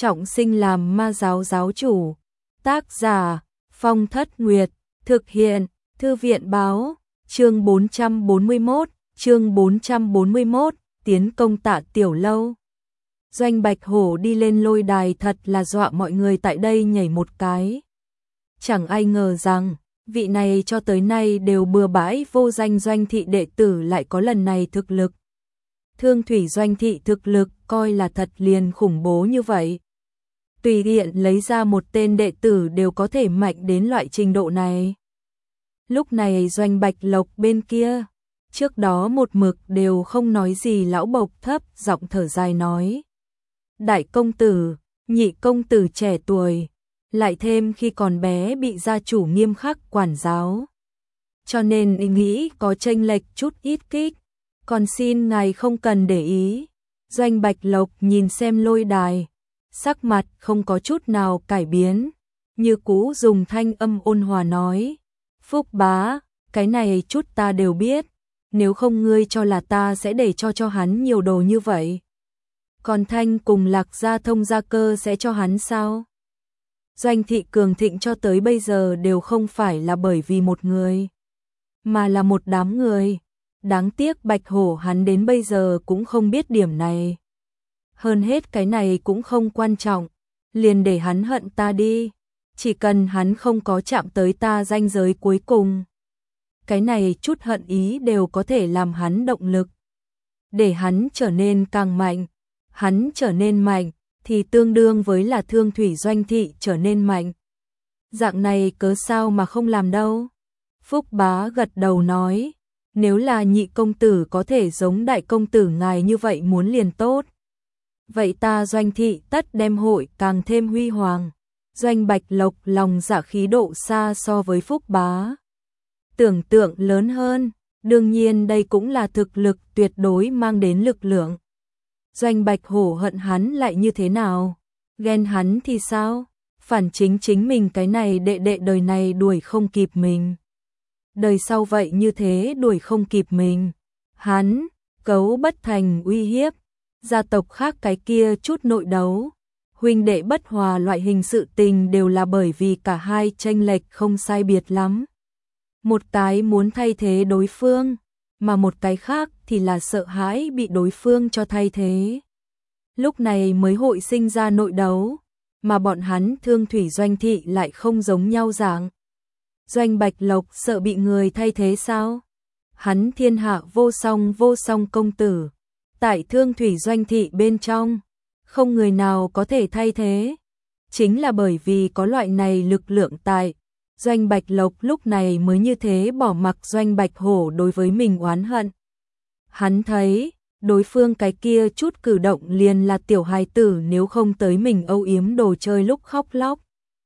trọng sinh làm ma giáo giáo chủ. Tác giả Phong Thất Nguyệt. Thực hiện Thư viện báo. Chương 441, tiến công Tạ Tiểu Lâu. Doanh Bạch Hổ đi lên lôi đài thật là dọa mọi người tại đây nhảy một cái. Chẳng ai ngờ rằng, vị này cho tới nay đều bừa bãi vô danh Doanh thị đệ tử lại có lần này thực lực. Thương thủy Doanh thị thực lực coi là thật liền khủng bố như vậy. Tùy tiện lấy ra một tên đệ tử đều có thể mạnh đến loại trình độ này. Lúc này Doanh Bạch Lộc bên kia, trước đó một mực đều không nói gì lão bộc thấp giọng thở dài nói. Đại công tử, nhị công tử trẻ tuổi, lại thêm khi còn bé bị gia chủ nghiêm khắc quản giáo. Cho nên ý nghĩ có chênh lệch chút ít kích, còn xin ngài không cần để ý. Doanh Bạch Lộc nhìn xem lôi đài, sắc mặt không có chút nào cải biến, như cũ dùng thanh âm ôn hòa nói. Phúc bá, cái này chút ta đều biết, nếu không ngươi cho là ta sẽ để cho hắn nhiều đồ như vậy. Còn Thanh cùng Lạc Gia Thông Gia Cơ sẽ cho hắn sao? Doanh thị cường thịnh cho tới bây giờ đều không phải là bởi vì một người, mà là một đám người. Đáng tiếc Bạch Hổ hắn đến bây giờ cũng không biết điểm này. Hơn hết cái này cũng không quan trọng, liền để hắn hận ta đi. Chỉ cần hắn không có chạm tới ta ranh giới cuối cùng, cái này chút hận ý đều có thể làm hắn động lực, để hắn trở nên càng mạnh. Hắn trở nên mạnh thì tương đương với là Thương thủy Doanh thị trở nên mạnh. Dạng này cớ sao mà không làm đâu. Phúc bá gật đầu nói, nếu là nhị công tử có thể giống đại công tử ngài như vậy muốn liền tốt. Vậy ta Doanh thị tất đem hội càng thêm huy hoàng. Doanh Bạch Lộc lòng dạ khí độ xa so với Phúc bá tưởng tượng lớn hơn, đương nhiên đây cũng là thực lực tuyệt đối mang đến lực lượng. Doanh Bạch Hổ hận hắn lại như thế nào? Ghen hắn thì sao? Phản chính mình cái này đệ đệ đời này đuổi không kịp mình. Đời sau vậy như thế đuổi không kịp mình. Hắn, cấu bất thành uy hiếp. Gia tộc khác cái kia chút nội đấu. Huynh đệ bất hòa loại hình sự tình đều là bởi vì cả hai chênh lệch không sai biệt lắm. Một cái muốn thay thế đối phương, mà một cái khác thì là sợ hãi bị đối phương cho thay thế. Lúc này mới hội sinh ra nội đấu, mà bọn hắn Thương thủy Doanh thị lại không giống nhau dạng. Doanh Bạch Lộc sợ bị người thay thế sao? Hắn thiên hạ vô song công tử, tại Thương thủy Doanh thị bên trong, không người nào có thể thay thế. Chính là bởi vì có loại này lực lượng tại, Doanh Bạch Lộc lúc này mới như thế bỏ mặc Doanh Bạch Hổ đối với mình oán hận. Hắn thấy, đối phương cái kia chút cử động liền là tiểu hài tử nếu không tới mình âu yếm đồ chơi lúc khóc lóc.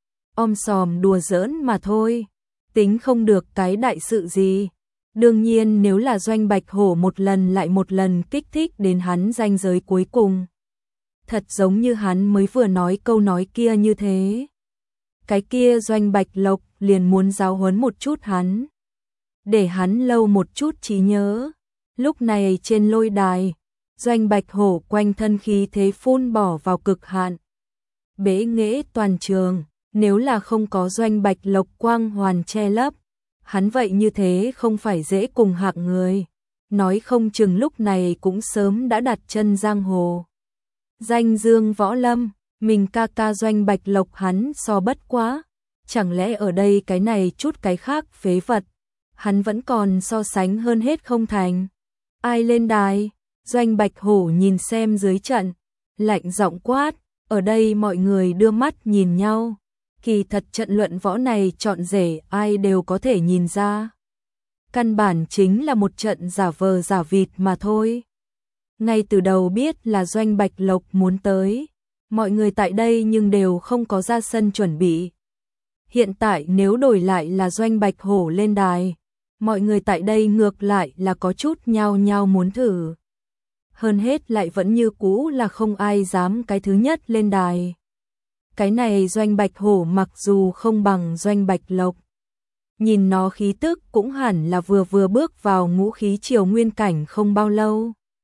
Sòm đùa giỡn mà thôi, tính không được cái đại sự gì. Đương nhiên nếu là Doanh Bạch Hổ một lần lại một lần kích thích đến hắn ranh giới cuối cùng. Thật giống như hắn mới vừa nói câu nói kia như thế. Cái kia Doanh Bạch Lộc liền muốn giáo huấn một chút hắn, để hắn lâu một chút trí nhớ. Lúc này trên lôi đài, Doanh Bạch Hổ quanh thân khí thế phun bỏ vào cực hạn. Bế nghệ toàn trường, nếu là không có Doanh Bạch Lộc quang hoàn che lấp, hắn vậy như thế không phải dễ cùng hạng người. Nói không chừng lúc này cũng sớm đã đặt chân giang hồ. Danh dương võ lâm, mình ca ca Doanh Bạch Lộc hắn so bất quá. Chẳng lẽ ở đây cái này chút cái khác phế vật, hắn vẫn còn so sánh hơn hết không thành? Ai lên đài? Doanh Bạch Hổ nhìn xem dưới trận, lạnh giọng quát. Ở đây mọi người đưa mắt nhìn nhau. Kỳ thật trận luận võ này chọn rể ai đều có thể nhìn ra. Căn bản chính là một trận giả vờ giả vịt mà thôi. Ngay từ đầu biết là Doanh Bạch Lộc muốn tới, mọi người tại đây nhưng đều không có ra sân chuẩn bị. Hiện tại nếu đổi lại là Doanh Bạch Hổ lên đài, mọi người tại đây ngược lại là có chút nhao nhao muốn thử. Hơn hết lại vẫn như cũ là không ai dám cái thứ nhất lên đài. Cái này Doanh Bạch Hổ mặc dù không bằng Doanh Bạch Lộc, nhìn nó khí tức cũng hẳn là vừa bước vào ngũ khí triều nguyên cảnh không bao lâu.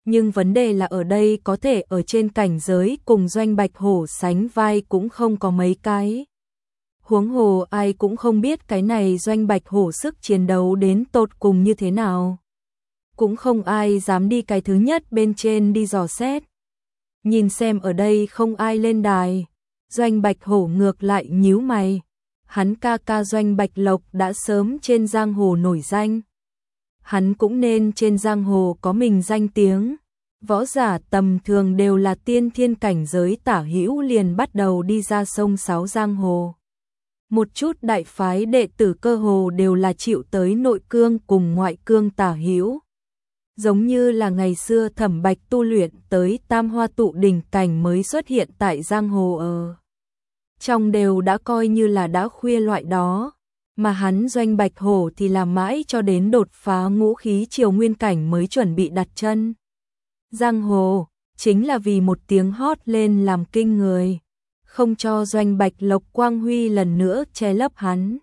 Nhưng vấn đề là ở đây có thể ở trên cảnh giới cùng Doanh Bạch Hổ sánh vai cũng không có mấy cái. Huống hồ ai cũng không biết cái này Doanh Bạch Hổ sức chiến đấu đến tột cùng như thế nào. Cũng không ai dám đi cái thứ nhất bên trên đi dò xét. Nhìn xem ở đây không ai lên đài. Doanh Bạch Hổ ngược lại nhíu mày. Hắn ca ca Doanh Bạch Lộc đã sớm trên giang hồ nổi danh. Hắn cũng nên trên giang hồ có mình danh tiếng. Võ giả tầm thường đều là tiên thiên cảnh giới tả hữu liền bắt đầu đi ra sông sáo giang hồ. Một chút đại phái đệ tử cơ hồ đều là chịu tới nội cương cùng ngoại cương tả hữu. Giống như là ngày xưa Thẩm Bạch tu luyện tới Tam Hoa tụ đỉnh cảnh mới xuất hiện tại giang hồ ở. Trong đều đã coi như là đã khuya loại đó, mà hắn Doanh Bạch Hổ thì làm mãi cho đến đột phá ngũ khí triều nguyên cảnh mới chuẩn bị đặt chân. Giang hồ, chính là vì một tiếng hót lên làm kinh người, không cho Doanh Bạch Lộc quang huy lần nữa che lấp hắn.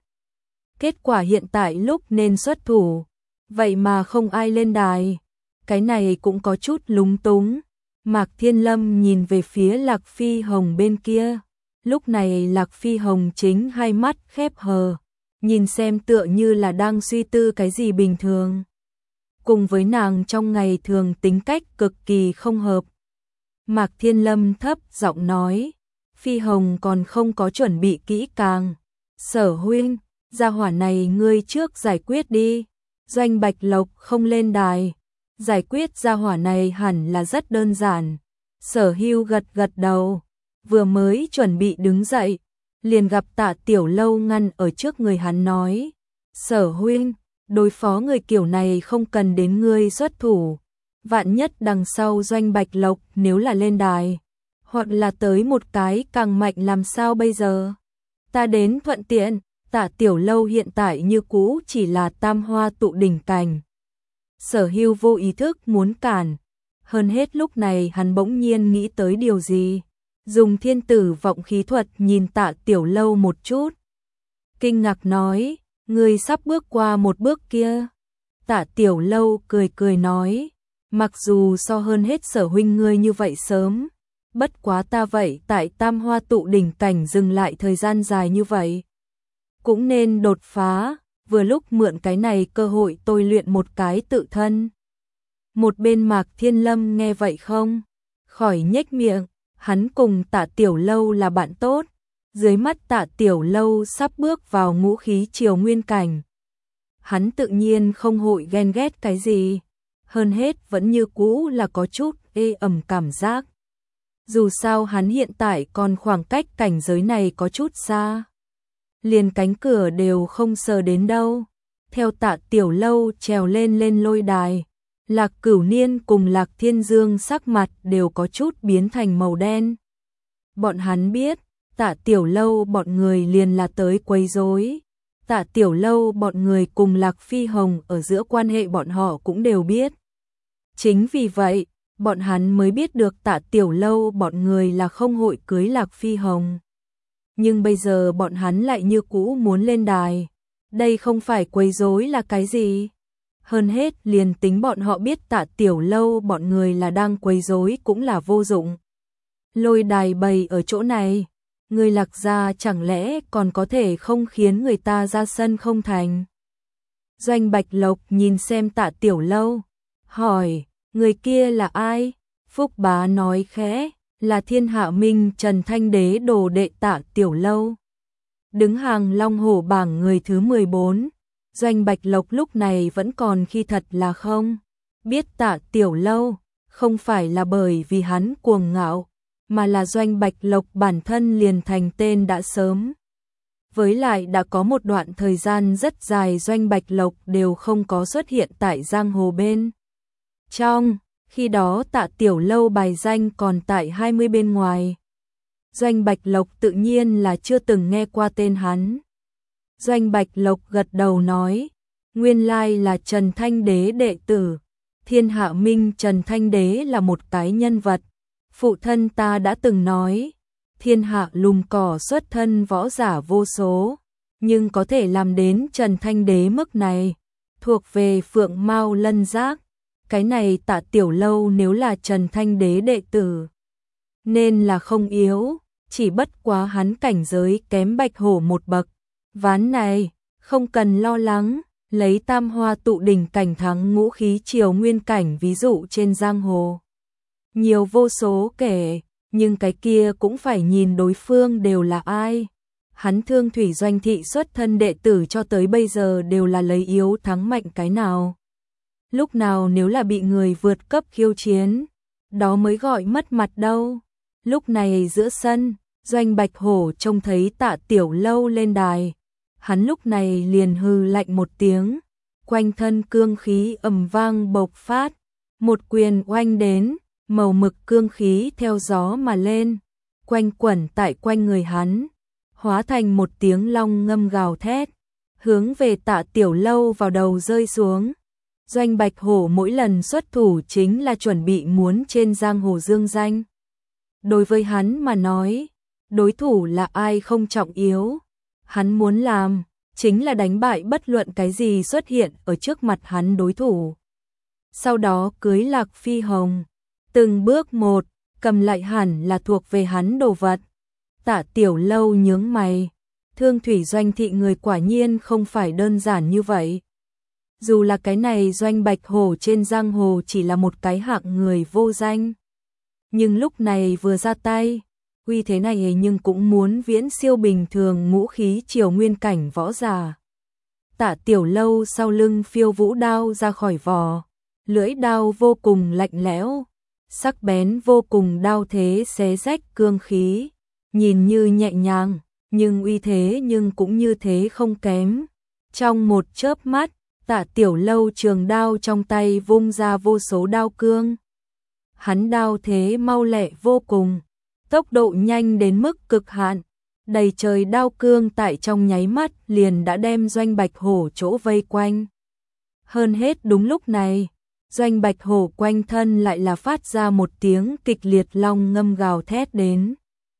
Kết quả hiện tại lúc nên xuất thủ, vậy mà không ai lên đài, cái này cũng có chút lúng túng. Mạc Thiên Lâm nhìn về phía Lạc Phi Hồng bên kia, lúc này Lạc Phi Hồng chính hai mắt khép hờ, nhìn xem tựa như là đang suy tư cái gì bình thường. Cùng với nàng trong ngày thường tính cách cực kỳ không hợp. Mạc Thiên Lâm thấp giọng nói, Phi Hồng còn không có chuẩn bị kỹ càng. Sở huynh, gia hỏa này ngươi trước giải quyết đi. Doanh Bạch Lộc không lên đài. Giải quyết gia hỏa này hẳn là rất đơn giản. Sở Hưu gật gật đầu, vừa mới chuẩn bị đứng dậy, liền gặp Tạ Tiểu Lâu ngăn ở trước người hắn nói, Sở huynh, đối phó người kiểu này không cần đến ngươi xuất thủ. Vạn nhất đằng sau Doanh Bạch Lộc nếu là lên đài, hoặc là tới một cái càng mạnh làm sao bây giờ? Ta đến thuận tiện. Tạ Tiểu Lâu hiện tại như cũ chỉ là Tam Hoa tụ đỉnh cảnh. Sở Hưu vô ý thức muốn cản. Hơn hết lúc này hắn bỗng nhiên nghĩ tới điều gì. Dùng thiên tử vọng khí thuật nhìn Tạ Tiểu Lâu một chút. Kinh ngạc nói, ngươi sắp bước qua một bước kia. Tạ Tiểu Lâu cười cười nói, mặc dù so hơn hết Sở huynh ngươi như vậy sớm, bất quá ta vậy tại Tam Hoa tụ đỉnh cảnh dừng lại thời gian dài như vậy, cũng nên đột phá, vừa lúc mượn cái này cơ hội tôi luyện một cái tự thân. Một bên Mạc Thiên Lâm nghe vậy không khỏi nhếch miệng, hắn cùng Tạ Tiểu Lâu là bạn tốt, dưới mắt Tạ Tiểu Lâu sắp bước vào ngũ khí triều nguyên cảnh. Hắn tự nhiên không hội ghen ghét cái gì, hơn hết vẫn như cũ là có chút ê ẩm cảm giác. Dù sao hắn hiện tại còn khoảng cách cảnh giới này có chút xa, liền cánh cửa đều không sờ đến đâu. Theo Tạ Tiểu Lâu trèo lên lôi đài, Lạc Cửu Niên cùng Lạc Thiên Dương sắc mặt đều có chút biến thành màu đen. Bọn hắn biết, Tạ Tiểu Lâu bọn người liền là tới quấy rối. Tạ Tiểu Lâu bọn người cùng Lạc Phi Hồng ở giữa quan hệ bọn họ cũng đều biết. Chính vì vậy, bọn hắn mới biết được Tạ Tiểu Lâu bọn người là không hội cưới Lạc Phi Hồng. Nhưng bây giờ bọn hắn lại như cũ muốn lên đài. Đây không phải quấy rối là cái gì? Hơn hết liền tính bọn họ biết Tạ Tiểu Lâu bọn người là đang quấy rối cũng là vô dụng. Lôi đài bày ở chỗ này, người Lạc gia chẳng lẽ còn có thể không khiến người ta ra sân không thành? Doanh Bạch Lộc nhìn xem Tạ Tiểu Lâu, hỏi, người kia là ai? Phúc Bá nói khẽ, là Thiên Hạ Minh Trần Thanh Đế đồ đệ Tạ Tiểu Lâu. Đứng hàng Long Hổ bảng người thứ 14, Doanh Bạch Lộc lúc này vẫn còn khi thật là không biết Tạ Tiểu Lâu, không phải là bởi vì hắn cuồng ngạo, mà là Doanh Bạch Lộc bản thân liền thành tên đã sớm. Với lại đã có một đoạn thời gian rất dài Doanh Bạch Lộc đều không có xuất hiện tại giang hồ bên trong, khi đó Tạ Tiểu Lâu bài danh còn tại 20 bên ngoài. Doanh Bạch Lộc tự nhiên là chưa từng nghe qua tên hắn. Doanh Bạch Lộc gật đầu nói, nguyên lai là Trần Thanh Đế đệ tử. Thiên Hạ Minh Trần Thanh Đế là một cái nhân vật. Phụ thân ta đã từng nói, thiên hạ lùm cỏ xuất thân võ giả vô số, nhưng có thể làm đến Trần Thanh Đế mức này, thuộc về phượng mao lân giác. Cái này Tạ Tiểu Lâu nếu là Trần Thanh Đế đệ tử, nên là không yếu, chỉ bất quá hắn cảnh giới kém Bạch Hổ một bậc. Ván này, không cần lo lắng, lấy tam hoa tụ đỉnh cảnh thắng ngũ khí triều nguyên cảnh ví dụ trên giang hồ. Nhiều vô số kể, nhưng cái kia cũng phải nhìn đối phương đều là ai. Hắn Thương Thủy Doanh thị xuất thân đệ tử cho tới bây giờ đều là lấy yếu thắng mạnh cái nào. Lúc nào nếu là bị người vượt cấp khiêu chiến, đó mới gọi mất mặt đâu. Lúc này giữa sân, Doanh Bạch Hổ trông thấy Tạ Tiểu Lâu lên đài. Hắn lúc này liền hừ lạnh một tiếng, quanh thân cương khí ầm vang bộc phát, một quyền oanh đến, màu mực cương khí theo gió mà lên, quanh quẩn tại quanh người hắn, hóa thành một tiếng long ngâm gào thét, hướng về Tạ Tiểu Lâu vào đầu rơi xuống. Doanh Bạch Hổ mỗi lần xuất thủ chính là chuẩn bị muốn trên giang hồ dương danh. Đối với hắn mà nói, đối thủ là ai không trọng yếu, hắn muốn làm chính là đánh bại bất luận cái gì xuất hiện ở trước mặt hắn đối thủ. Sau đó cưới Lạc Phi Hồng, từng bước một, cầm lại hẳn là thuộc về hắn đồ vật. Tạ Tiểu Lâu nhướng mày, Thương Thủy Doanh thị người quả nhiên không phải đơn giản như vậy. Dù là cái này Doanh Bạch Hổ trên giang hồ chỉ là một cái hạng người vô danh, nhưng lúc này vừa ra tay, uy thế này nhưng cũng muốn viễn siêu bình thường ngũ khí triều nguyên cảnh võ giả. Tạ Tiểu Lâu sau lưng phiêu vũ đao ra khỏi vỏ, lưỡi đao vô cùng lạnh lẽo, sắc bén vô cùng, đao thế xé rách cương khí, nhìn như nhẹ nhàng, nhưng uy thế nhưng cũng như thế không kém. Trong một chớp mắt, Tạ Tiểu Lâu trường đao trong tay vung ra vô số đao cương. Hắn đao thế mau lẹ vô cùng, tốc độ nhanh đến mức cực hạn, đầy trời đao cương tại trong nháy mắt liền đã đem Doanh Bạch Hổ chỗ vây quanh. Hơn hết đúng lúc này, Doanh Bạch Hổ quanh thân lại là phát ra một tiếng kịch liệt long ngâm gào thét đến.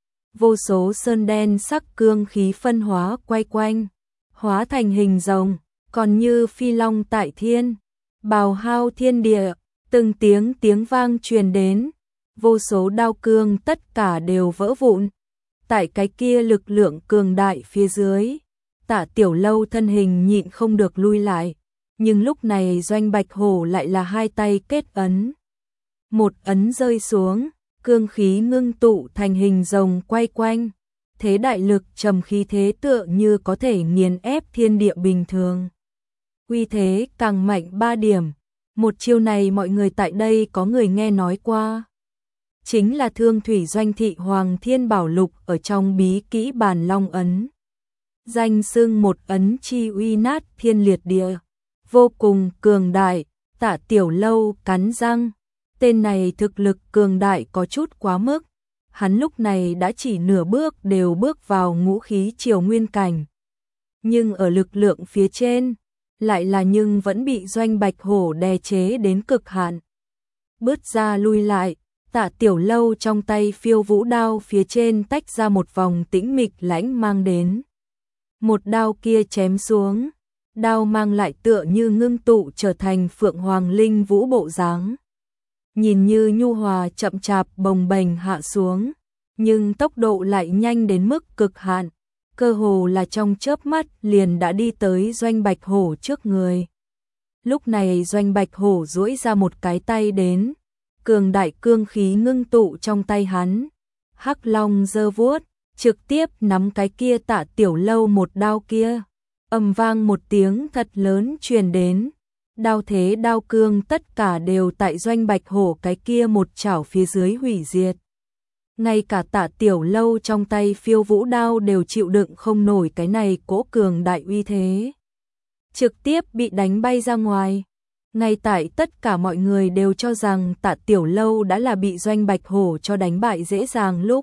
Vô số sơn đen sắc cương khí phân hóa quay quanh, hóa thành hình rồng, còn như phi long tại thiên, bào hao thiên địa, từng tiếng vang truyền đến, vô số đao cương tất cả đều vỡ vụn. Tại cái kia lực lượng cường đại phía dưới, Tạ Tiểu Lâu thân hình nhịn không được lui lại, nhưng lúc này Doanh Bạch Hổ lại là hai tay kết ấn. Một ấn rơi xuống, cương khí ngưng tụ thành hình rồng quay quanh, thế đại lực trầm khí thế tựa như có thể nghiền ép thiên địa bình thường. Uy thế càng mạnh 3 điểm, một chiêu này mọi người tại đây có người nghe nói qua. Chính là Thương Thủy Doanh thị Hoàng Thiên Bảo Lục ở trong bí kỹ Bàn Long ấn. Danh xưng một ấn chi uy nát thiên liệt địa, vô cùng cường đại. Tạ Tiểu Lâu cắn răng, tên này thực lực cường đại có chút quá mức. Hắn lúc này đã chỉ nửa bước đều bước vào ngũ khí triều nguyên cảnh. Nhưng ở lực lượng phía trên, lại là nhưng vẫn bị Doanh Bạch Hổ đè chế đến cực hạn. Bước ra lui lại, Tạ Tiểu Lâu trong tay phiêu vũ đao phía trên tách ra một vòng tĩnh mịch lãnh mang đến. Một đao kia chém xuống, đao mang lại tựa như ngưng tụ trở thành Phượng Hoàng Linh Vũ bộ dáng. Nhìn như nhu hòa chậm chạp bồng bềnh hạ xuống, nhưng tốc độ lại nhanh đến mức cực hạn, cơ hồ là trong chớp mắt liền đã đi tới Doanh Bạch Hổ trước người. Lúc này Doanh Bạch Hổ duỗi ra một cái tay đến, cường đại cương khí ngưng tụ trong tay hắn, hắc long giơ vuốt, trực tiếp nắm cái kia Tạ Tiểu Lâu một đao kia, ầm vang một tiếng thật lớn truyền đến, đao thế đao cương tất cả đều tại Doanh Bạch Hổ cái kia một chảo phía dưới hủy diệt. Ngay cả Tạ Tiểu Lâu trong tay phiêu vũ đao đều chịu đựng không nổi cái này cỗ cường đại uy thế, trực tiếp bị đánh bay ra ngoài. Ngay tại tất cả mọi người đều cho rằng Tạ Tiểu Lâu đã là bị Doanh Bạch Hổ cho đánh bại dễ dàng lúc,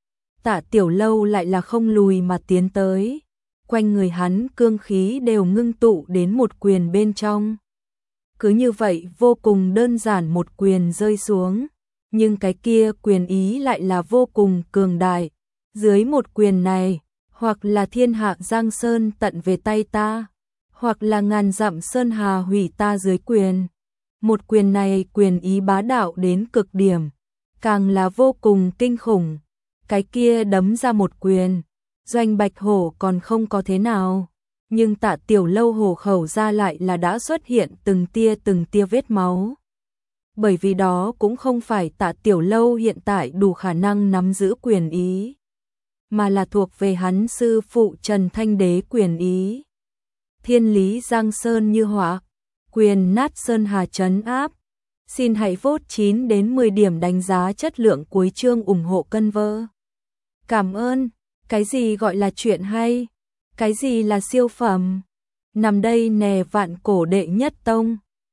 Tạ Tiểu Lâu lại là không lùi mà tiến tới, quanh người hắn cương khí đều ngưng tụ đến một quyền bên trong. Cứ như vậy vô cùng đơn giản một quyền rơi xuống, nhưng cái kia quyền ý lại là vô cùng cường đại. Dưới một quyền này, hoặc là thiên hạ giang sơn tận về tay ta, hoặc là ngàn dặm sơn hà hủy ta dưới quyền. Một quyền này quyền ý bá đạo đến cực điểm, càng là vô cùng kinh khủng. Cái kia đấm ra một quyền, Doanh Bạch Hổ còn không có thế nào, nhưng Tạ Tiểu Lâu hổ khẩu ra lại là đã xuất hiện từng tia vết máu. Bởi vì đó cũng không phải Tạ Tiểu Lâu hiện tại đủ khả năng nắm giữ quyền ý, mà là thuộc về hắn sư phụ Trần Thanh Đế quyền ý. Thiên lý giang sơn như hỏa, quyền nát sơn hà trấn áp. Xin hãy vote 9 đến 10 điểm đánh giá chất lượng cuối chương ủng hộ cân vơ. Cảm ơn. Cái gì gọi là chuyện hay? Cái gì là siêu phẩm? Nằm đây nè vạn cổ đệ nhất tông.